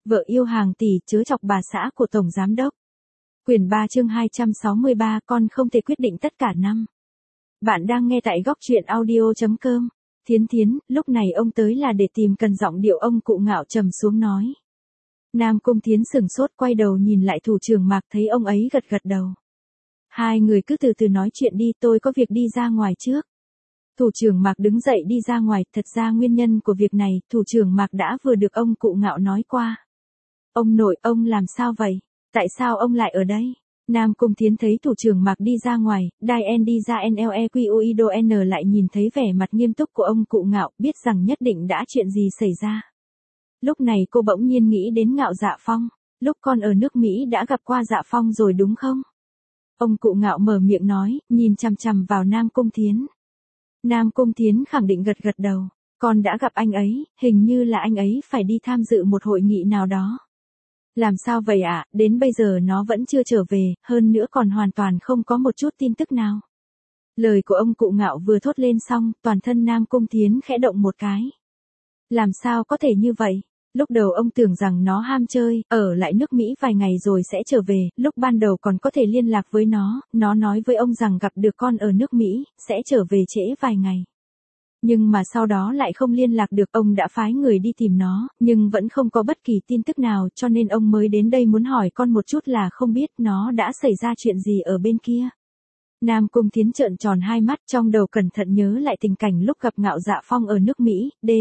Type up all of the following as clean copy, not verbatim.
Vợ yêu hàng tỷ chớ chọc bà xã của Tổng Giám Đốc. Quyển 3 chương 263 con không thể quyết định tất cả năm. Bạn đang nghe tại góc truyện audio.com. Thiến, lúc này ông tới là để tìm cần giọng điệu ông cụ Ngạo trầm xuống nói. Nam Cung Thiến sửng sốt quay đầu nhìn lại thủ trưởng Mạc thấy ông ấy gật gật đầu. Hai người cứ từ từ nói chuyện đi, tôi có việc đi ra ngoài trước. Thủ trưởng Mạc đứng dậy đi ra ngoài, thật ra nguyên nhân của việc này, thủ trưởng Mạc đã vừa được ông cụ Ngạo nói qua. Ông nội, ông làm sao vậy? Tại sao ông lại ở đây? Nam Cung Thiến thấy thủ trưởng Mạc đi ra ngoài, Diane đi ra NLEQUIDON lại nhìn thấy vẻ mặt nghiêm túc của ông cụ Ngạo, biết rằng nhất định đã chuyện gì xảy ra. Lúc này cô bỗng nhiên nghĩ đến Ngạo Dạ Phong, lúc con ở nước Mỹ đã gặp qua Dạ Phong rồi đúng không? Ông cụ Ngạo mở miệng nói, nhìn chằm chằm vào Nam Cung Thiến. Nam Cung Thiến khẳng định gật gật đầu, con đã gặp anh ấy, hình như là anh ấy phải đi tham dự một hội nghị nào đó. Làm sao vậy ạ, đến bây giờ nó vẫn chưa trở về, hơn nữa còn hoàn toàn không có một chút tin tức nào. Lời của ông cụ Ngạo vừa thốt lên xong, toàn thân Nam Cung Thiến khẽ động một cái. Làm sao có thể như vậy? Lúc đầu ông tưởng rằng nó ham chơi, ở lại nước Mỹ vài ngày rồi sẽ trở về, lúc ban đầu còn có thể liên lạc với nó nói với ông rằng gặp được con ở nước Mỹ, sẽ trở về trễ vài ngày. Nhưng mà sau đó lại không liên lạc được, ông đã phái người đi tìm nó, nhưng vẫn không có bất kỳ tin tức nào cho nên ông mới đến đây muốn hỏi con một chút là không biết nó đã xảy ra chuyện gì ở bên kia. Nam Cung Thiến trợn tròn hai mắt trong đầu cẩn thận nhớ lại tình cảnh lúc gặp Ngạo Dạ Phong ở nước Mỹ,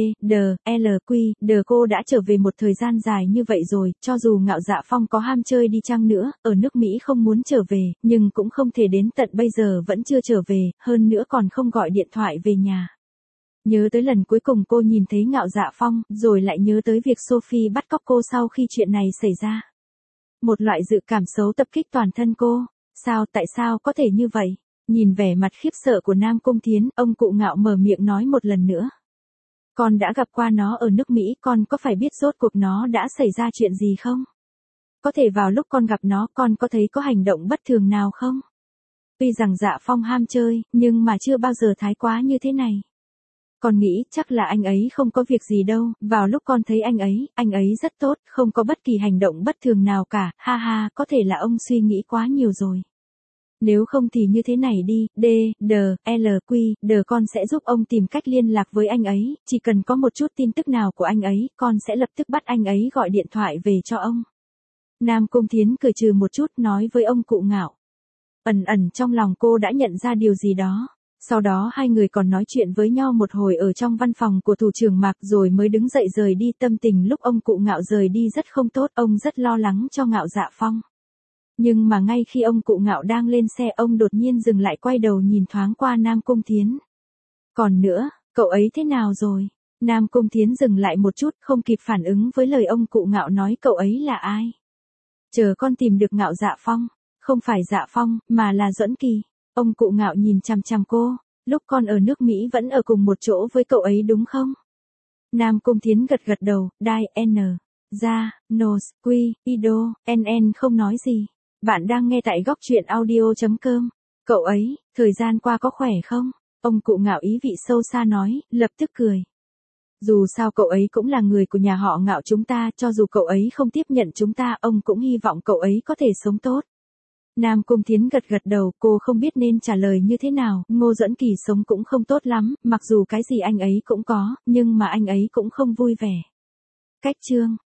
cô đã trở về một thời gian dài như vậy rồi, cho dù Ngạo Dạ Phong có ham chơi đi chăng nữa, ở nước Mỹ không muốn trở về, nhưng cũng không thể đến tận bây giờ vẫn chưa trở về, hơn nữa còn không gọi điện thoại về nhà. Nhớ tới lần cuối cùng cô nhìn thấy Ngạo Dạ Phong, rồi lại nhớ tới việc Sophie bắt cóc cô sau khi chuyện này xảy ra. Một loại dự cảm xấu tập kích toàn thân cô. Tại sao có thể như vậy? Nhìn vẻ mặt khiếp sợ của Nam Cung Thiến, ông cụ Ngạo mở miệng nói một lần nữa. Con đã gặp qua nó ở nước Mỹ, con có phải biết rốt cuộc nó đã xảy ra chuyện gì không? Có thể vào lúc con gặp nó, con có thấy có hành động bất thường nào không? Tuy rằng Dạ Phong ham chơi, nhưng mà chưa bao giờ thái quá như thế này. Con nghĩ chắc là anh ấy không có việc gì đâu, vào lúc con thấy anh ấy rất tốt, không có bất kỳ hành động bất thường nào cả, ha, có thể là ông suy nghĩ quá nhiều rồi. Nếu không thì như thế này đi, con sẽ giúp ông tìm cách liên lạc với anh ấy, chỉ cần có một chút tin tức nào của anh ấy, con sẽ lập tức bắt anh ấy gọi điện thoại về cho ông. Nam Cung Thiến cười trừ một chút nói với ông cụ Ngạo. Ẩn trong lòng cô đã nhận ra điều gì đó. Sau đó hai người còn nói chuyện với nhau một hồi ở trong văn phòng của thủ trưởng Mạc rồi mới đứng dậy rời đi. Tâm tình lúc ông cụ Ngạo rời đi rất không tốt, ông rất lo lắng cho Ngạo Dạ Phong. Nhưng mà ngay khi ông cụ Ngạo đang lên xe, ông đột nhiên dừng lại quay đầu nhìn thoáng qua Nam Cung Thiến. Còn nữa, cậu ấy thế nào rồi? Nam Cung Thiến dừng lại một chút, không kịp phản ứng với lời ông cụ Ngạo nói. Cậu ấy là ai? Chờ con tìm được Ngạo Dạ Phong. Không phải Dạ Phong, mà là Duẫn Kỳ. Ông cụ Ngạo nhìn chằm chằm cô, lúc con ở nước Mỹ vẫn ở cùng một chỗ với cậu ấy đúng không? Nam Cung Thiến gật gật đầu, NN không nói gì. Bạn đang nghe tại góc truyện audio.com. Cậu ấy, thời gian qua có khỏe không? Ông cụ Ngạo ý vị sâu xa nói, lập tức cười. Dù sao cậu ấy cũng là người của nhà họ Ngạo chúng ta, cho dù cậu ấy không tiếp nhận chúng ta, ông cũng hy vọng cậu ấy có thể sống tốt. Nam Cung Thiến gật gật đầu, cô không biết nên trả lời như thế nào. Ngô Duẫn Kỳ sống cũng không tốt lắm, mặc dù cái gì anh ấy cũng có, nhưng mà anh ấy cũng không vui vẻ. Cách chương